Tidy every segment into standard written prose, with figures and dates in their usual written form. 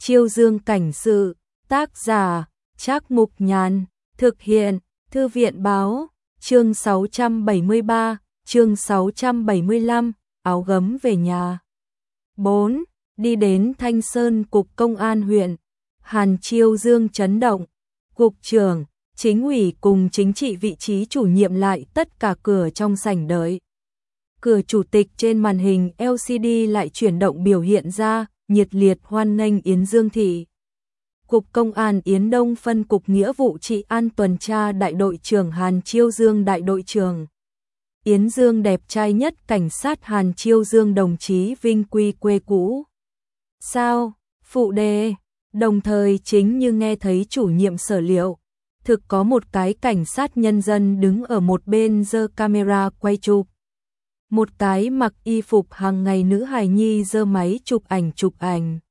Chiêu Dương cảnh sự, tác giả, Trác Mục Nhàn, thực hiện, Thư viện báo, chương 673, chương 675, áo gấm về nhà. 4. Đi đến Thanh Sơn Cục Công an huyện, Hàn Chiêu Dương chấn động, cục trưởng, chính ủy cùng chính trị vị trí chủ nhiệm lại tất cả cửa trong sảnh đợi. Cửa chủ tịch trên màn hình LCD lại chuyển động biểu hiện ra, nhiệt liệt hoan nghênh Yến Dương Thị. Cục Công an Yến Đông phân cục nghĩa vụ trị an tuần tra đại đội trưởng Hàn Chiêu Dương đại đội trưởng. Yến Dương đẹp trai nhất cảnh sát Hàn Chiêu Dương đồng chí vinh quy quê cũ. Sao, phụ đề, đồng thời chính như nghe thấy chủ nhiệm sở liệu, thực có một cái cảnh sát nhân dân đứng ở một bên giơ camera quay chụp. Một cái mặc y phục hàng ngày nữ hài nhi giơ máy chụp ảnh.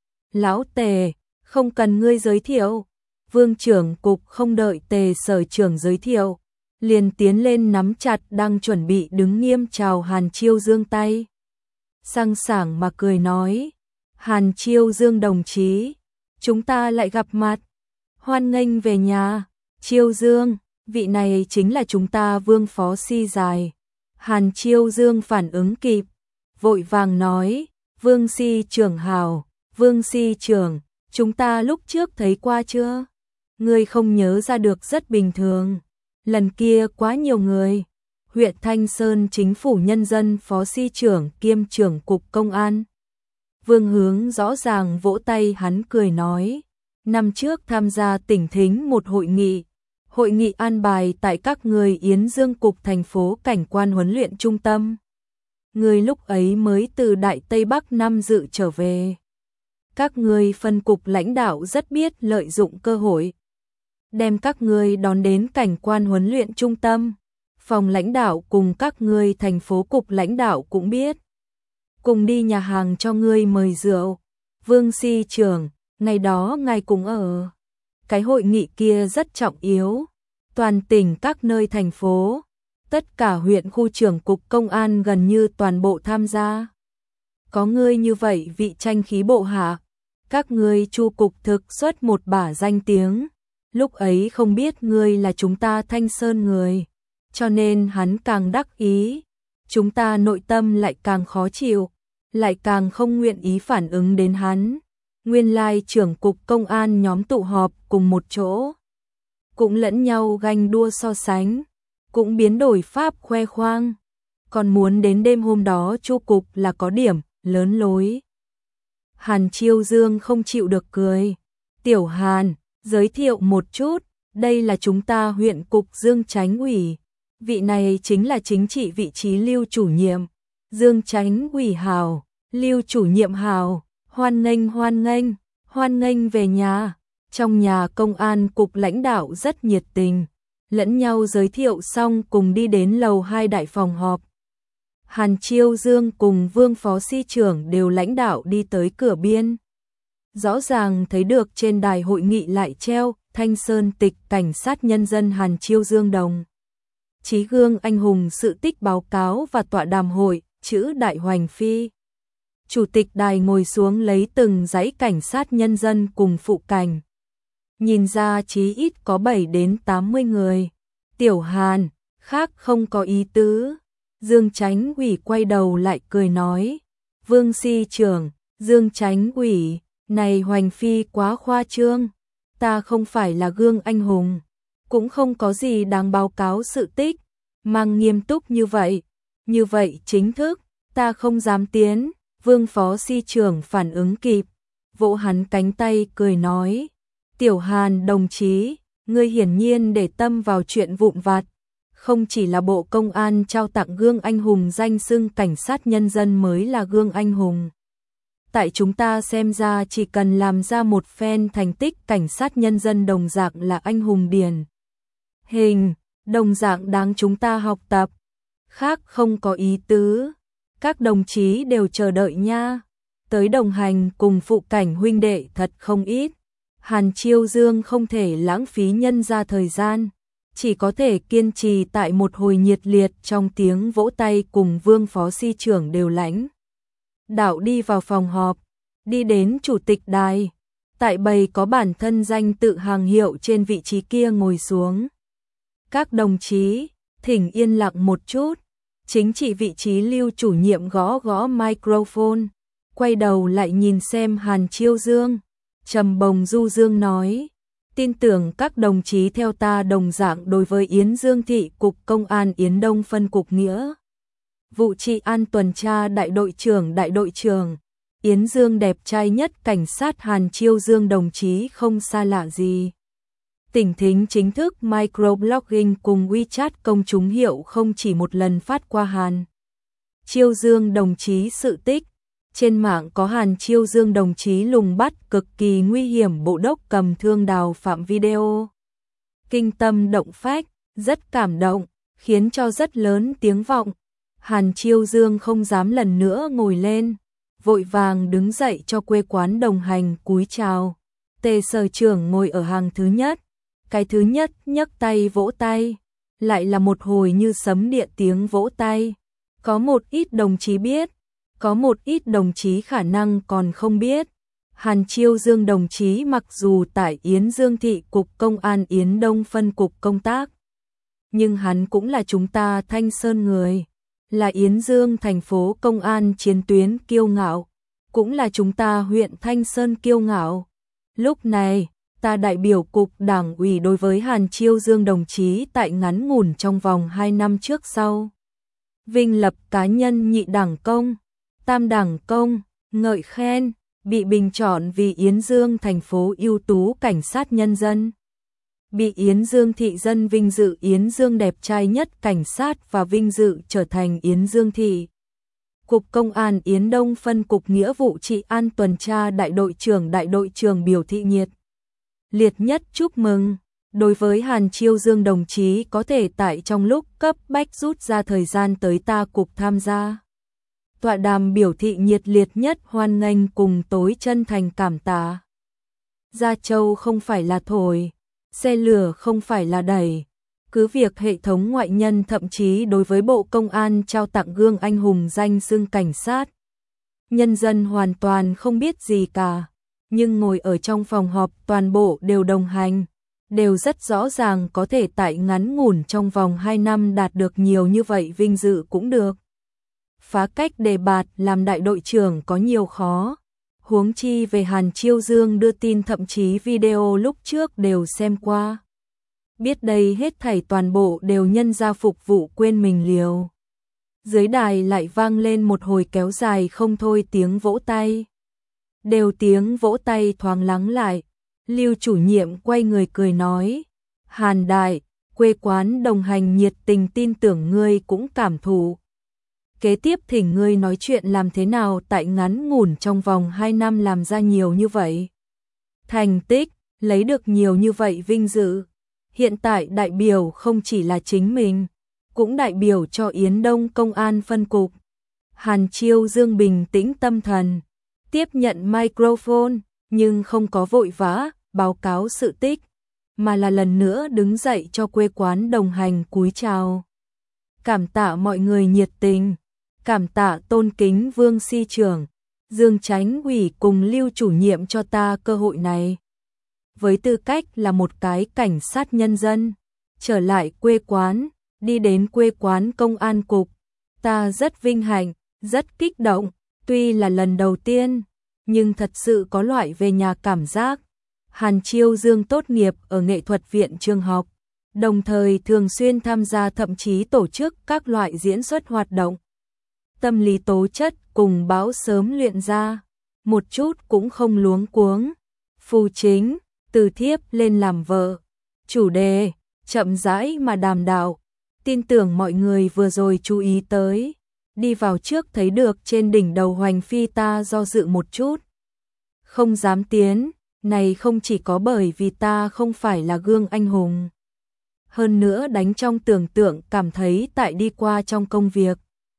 Lão Tề, không cần ngươi giới thiệu. Vương trưởng cục không đợi Tề sở trưởng giới thiệu, liền tiến lên nắm chặt đang chuẩn bị đứng nghiêm chào Hàn Chiêu Dương tay. Sang sảng mà cười nói, Hàn Chiêu Dương đồng chí, chúng ta lại gặp mặt. Hoan nghênh về nhà, Chiêu Dương, vị này chính là chúng ta Vương phó si dài. Hàn Chiêu Dương phản ứng kịp, vội vàng nói, Vương si trưởng hào, Vương si trưởng, chúng ta lúc trước thấy qua chưa? Ngươi không nhớ ra được rất bình thường. Lần kia quá nhiều người. Huyện Thanh Sơn chính phủ nhân dân phó si trưởng kiêm trưởng cục công an. Vương Hướng rõ ràng vỗ tay hắn cười nói, năm trước tham gia tỉnh thính một hội nghị an bài tại các người Yến Dương cục thành phố cảnh quan huấn luyện trung tâm. Người lúc ấy mới từ Đại Tây Bắc Nam dự trở về. Các người phân cục lãnh đạo rất biết lợi dụng cơ hội, đem các người đón đến cảnh quan huấn luyện trung tâm. Phòng lãnh đạo cùng các người thành phố cục lãnh đạo cũng biết. Cùng đi nhà hàng cho ngươi mời rượu. Vương si trưởng, ngày đó ngài cũng ở. Cái hội nghị kia rất trọng yếu. Toàn tỉnh các nơi thành phố, tất cả huyện khu trưởng cục công an gần như toàn bộ tham gia. Có ngươi như vậy vị tranh khí bộ hạ, các ngươi chu cục thực xuất một bả danh tiếng. Lúc ấy không biết ngươi là chúng ta Thanh Sơn người, cho nên hắn càng đắc ý. Chúng ta nội tâm lại càng khó chịu, lại càng không nguyện ý phản ứng đến hắn. Nguyên lai trưởng cục công an nhóm tụ họp cùng một chỗ, cũng lẫn nhau ganh đua so sánh, cũng biến đổi pháp khoe khoang. Còn muốn đến đêm hôm đó chu cục là có điểm lớn lối. Hàn Chiêu Dương không chịu được cười. Tiểu Hàn, giới thiệu một chút, đây là chúng ta huyện cục Dương Chánh ủy. Vị này chính là chính trị vị trí Lưu chủ nhiệm. Dương Chánh ủy hào, Lưu chủ nhiệm hào, hoan nghênh về nhà. Trong nhà công an cục lãnh đạo rất nhiệt tình, lẫn nhau giới thiệu xong cùng đi đến lầu 2 đại phòng họp. Hàn Chiêu Dương cùng Vương phó si trưởng đều lãnh đạo đi tới cửa biên. Rõ ràng thấy được trên đài hội nghị lại treo Thanh Sơn tịch cảnh sát nhân dân Hàn Chiêu Dương đồng chí gương anh hùng sự tích báo cáo và tọa đàm hội, chữ Đại Hoành Phi. Chủ tịch đài ngồi xuống lấy từng dãy cảnh sát nhân dân cùng phụ cảnh. Nhìn ra chí ít có 7 đến 80 người. Tiểu Hàn, khác không có ý tứ. Dương Chánh ủy quay đầu lại cười nói, Vương si trưởng, Dương Chánh ủy, này Hoành Phi quá khoa trương. Ta không phải là gương anh hùng, cũng không có gì đáng báo cáo sự tích. Mang nghiêm túc như vậy chính thức, ta không dám tiến. Vương phó si trưởng phản ứng kịp, vỗ hắn cánh tay cười nói, Tiểu Hàn đồng chí, ngươi hiển nhiên để tâm vào chuyện vụn vặt. Không chỉ là Bộ Công an trao tặng gương anh hùng danh xưng cảnh sát nhân dân mới là gương anh hùng. Tại chúng ta xem ra chỉ cần làm ra một phen thành tích cảnh sát nhân dân đồng dạng là anh hùng điển hình, đồng dạng đáng chúng ta học tập. Khác không có ý tứ. Các đồng chí đều chờ đợi nha. Tới đồng hành cùng phụ cảnh huynh đệ thật không ít. Hàn Chiêu Dương không thể lãng phí nhân ra thời gian, chỉ có thể kiên trì tại một hồi nhiệt liệt trong tiếng vỗ tay cùng Vương phó si trưởng đều lãnh đạo đi vào phòng họp, đi đến chủ tịch đài. tại bầy có bản thân danh tự hàng hiệu trên vị trí kia ngồi xuống. Các đồng chí, thỉnh yên lặng một chút. Chính trị vị trí Lưu chủ nhiệm gõ gõ microphone, quay đầu lại nhìn xem Hàn Chiêu Dương, trầm bồng du dương nói, tin tưởng các đồng chí theo ta đồng dạng đối với Yến Dương Thị Cục Công an Yến Đông phân cục nghĩa vụ trị an tuần tra đại đội trưởng, Yến Dương đẹp trai nhất cảnh sát Hàn Chiêu Dương đồng chí không xa lạ gì. Tỉnh thính chính thức microblogging cùng WeChat công chúng hiệu không chỉ một lần phát qua Hàn Chiêu Dương đồng chí sự tích. Trên mạng có Hàn Chiêu Dương đồng chí lùng bắt cực kỳ nguy hiểm bộ đốc cầm thương đào phạm video. Kinh tâm động phách, rất cảm động, khiến cho rất lớn tiếng vọng. Hàn Chiêu Dương không dám lần nữa ngồi lên, vội vàng đứng dậy cho quê quán đồng hành cúi chào. Tề sở trưởng ngồi ở hàng thứ nhất, cái thứ nhất nhấc tay vỗ tay, lại là một hồi như sấm điện tiếng vỗ tay. Có một ít đồng chí biết, có một ít đồng chí khả năng còn không biết. Hàn Chiêu Dương đồng chí mặc dù tại Yến Dương Thị Cục Công an Yến Đông phân cục công tác, nhưng hắn cũng là chúng ta Thanh Sơn người, là Yến Dương thành phố công an chiến tuyến kiêu ngạo, cũng là chúng ta huyện Thanh Sơn kiêu ngạo. Lúc này, ta đại biểu cục đảng ủy đối với Hàn Chiêu Dương đồng chí tại ngắn ngủn trong vòng 2 năm trước sau vinh lập cá nhân nhị đảng công, tam đảng công, ngợi khen, bị bình chọn vì Yến Dương thành phố ưu tú cảnh sát nhân dân. Bị Yến Dương thị dân vinh dự Yến Dương đẹp trai nhất cảnh sát và vinh dự trở thành Yến Dương thị Cục Công an Yến Đông phân cục nghĩa vụ trị an tuần tra đại đội trưởng biểu thị nhiệt liệt nhất chúc mừng. Đối với Hàn Chiêu Dương đồng chí có thể tại trong lúc cấp bách rút ra thời gian tới ta cục tham gia tọa đàm biểu thị nhiệt liệt nhất hoan nghênh cùng tối chân thành cảm tạ. Gia Châu không phải là thổi, xe lửa không phải là đẩy, cứ việc hệ thống ngoại nhân thậm chí đối với Bộ Công an trao tặng gương anh hùng danh xưng cảnh sát. Nhân dân hoàn toàn không biết gì cả, nhưng ngồi ở trong phòng họp toàn bộ đều đồng hành, đều rất rõ ràng có thể tại ngắn ngủn trong vòng 2 năm đạt được nhiều như vậy vinh dự cũng được. Phá cách đề bạt làm đại đội trưởng có nhiều khó, huống chi về Hàn Chiêu Dương đưa tin thậm chí video lúc trước đều xem qua. Biết đây hết thảy toàn bộ đều nhân ra phục vụ quên mình liều. Dưới đài lại vang lên một hồi kéo dài không thôi tiếng vỗ tay. Đều tiếng vỗ tay thoáng lắng lại, Lưu chủ nhiệm quay người cười nói, Hàn đại, quê quán đồng hành nhiệt tình tin tưởng ngươi cũng cảm thụ. Kế tiếp thỉnh ngươi nói chuyện làm thế nào tại ngắn ngủn trong vòng 2 năm làm ra nhiều như vậy. Thành tích, lấy được nhiều như vậy vinh dự. Hiện tại đại biểu không chỉ là chính mình, cũng đại biểu cho Yến Đông Công an phân cục. Hàn Chiêu Dương bình tĩnh tâm thần, tiếp nhận microphone, nhưng không có vội vã báo cáo sự tích, mà là lần nữa đứng dậy cho quê quán đồng hành cúi chào. Cảm tạ mọi người nhiệt tình, cảm tạ tôn kính Vương Si trưởng, Dương Chánh ủy cùng Lưu chủ nhiệm cho ta cơ hội này. Với tư cách là một cái cảnh sát nhân dân, trở lại quê quán, đi đến quê quán công an cục, ta rất vinh hạnh, rất kích động, tuy là lần đầu tiên, nhưng thật sự có loại về nhà cảm giác. Hàn Chiêu Dương tốt nghiệp ở nghệ thuật viện trường học, đồng thời thường xuyên tham gia thậm chí tổ chức các loại diễn xuất hoạt động. Tâm lý tố chất cùng báo sớm luyện ra, một chút cũng không luống cuống. Phù chính, từ thiếp lên làm vợ. Chủ đề, chậm rãi mà đàm đạo. Tin tưởng mọi người vừa rồi chú ý tới. Đi vào trước thấy được trên đỉnh đầu Hoành Phi ta do dự một chút. Không dám tiến, này không chỉ có bởi vì ta không phải là gương anh hùng. Hơn nữa đánh trong tưởng tượng cảm thấy tại đi qua trong công việc.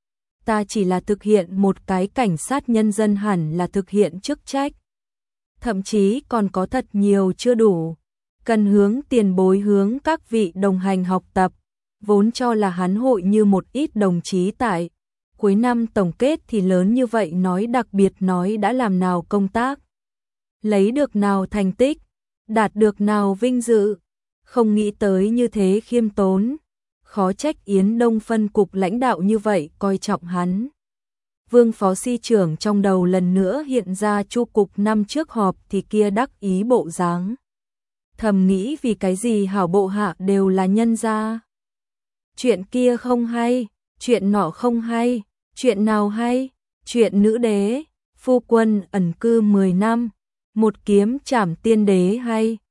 Ta chỉ là thực hiện một cái cảnh sát nhân dân hẳn là thực hiện chức trách. Thậm chí còn có thật nhiều chưa đủ. Cần hướng tiền bối hướng các vị đồng hành học tập. Vốn cho là hắn hội như một ít đồng chí tại. Cuối năm tổng kết thì lớn như vậy nói đặc biệt nói đã làm nào công tác. lấy được nào thành tích, đạt được nào vinh dự, không nghĩ tới như thế khiêm tốn, khó trách Yến Đông phân cục lãnh đạo như vậy coi trọng hắn. Vương phó si trưởng trong đầu lần nữa hiện ra Chu cục năm trước họp thì kia đắc ý bộ dáng. Thầm nghĩ vì cái gì hảo bộ hạ đều là nhân gia. Chuyện kia không hay, chuyện nọ không hay, chuyện nào hay, chuyện nữ đế, phu quân ẩn cư 10 năm, một kiếm trảm tiên đế hay,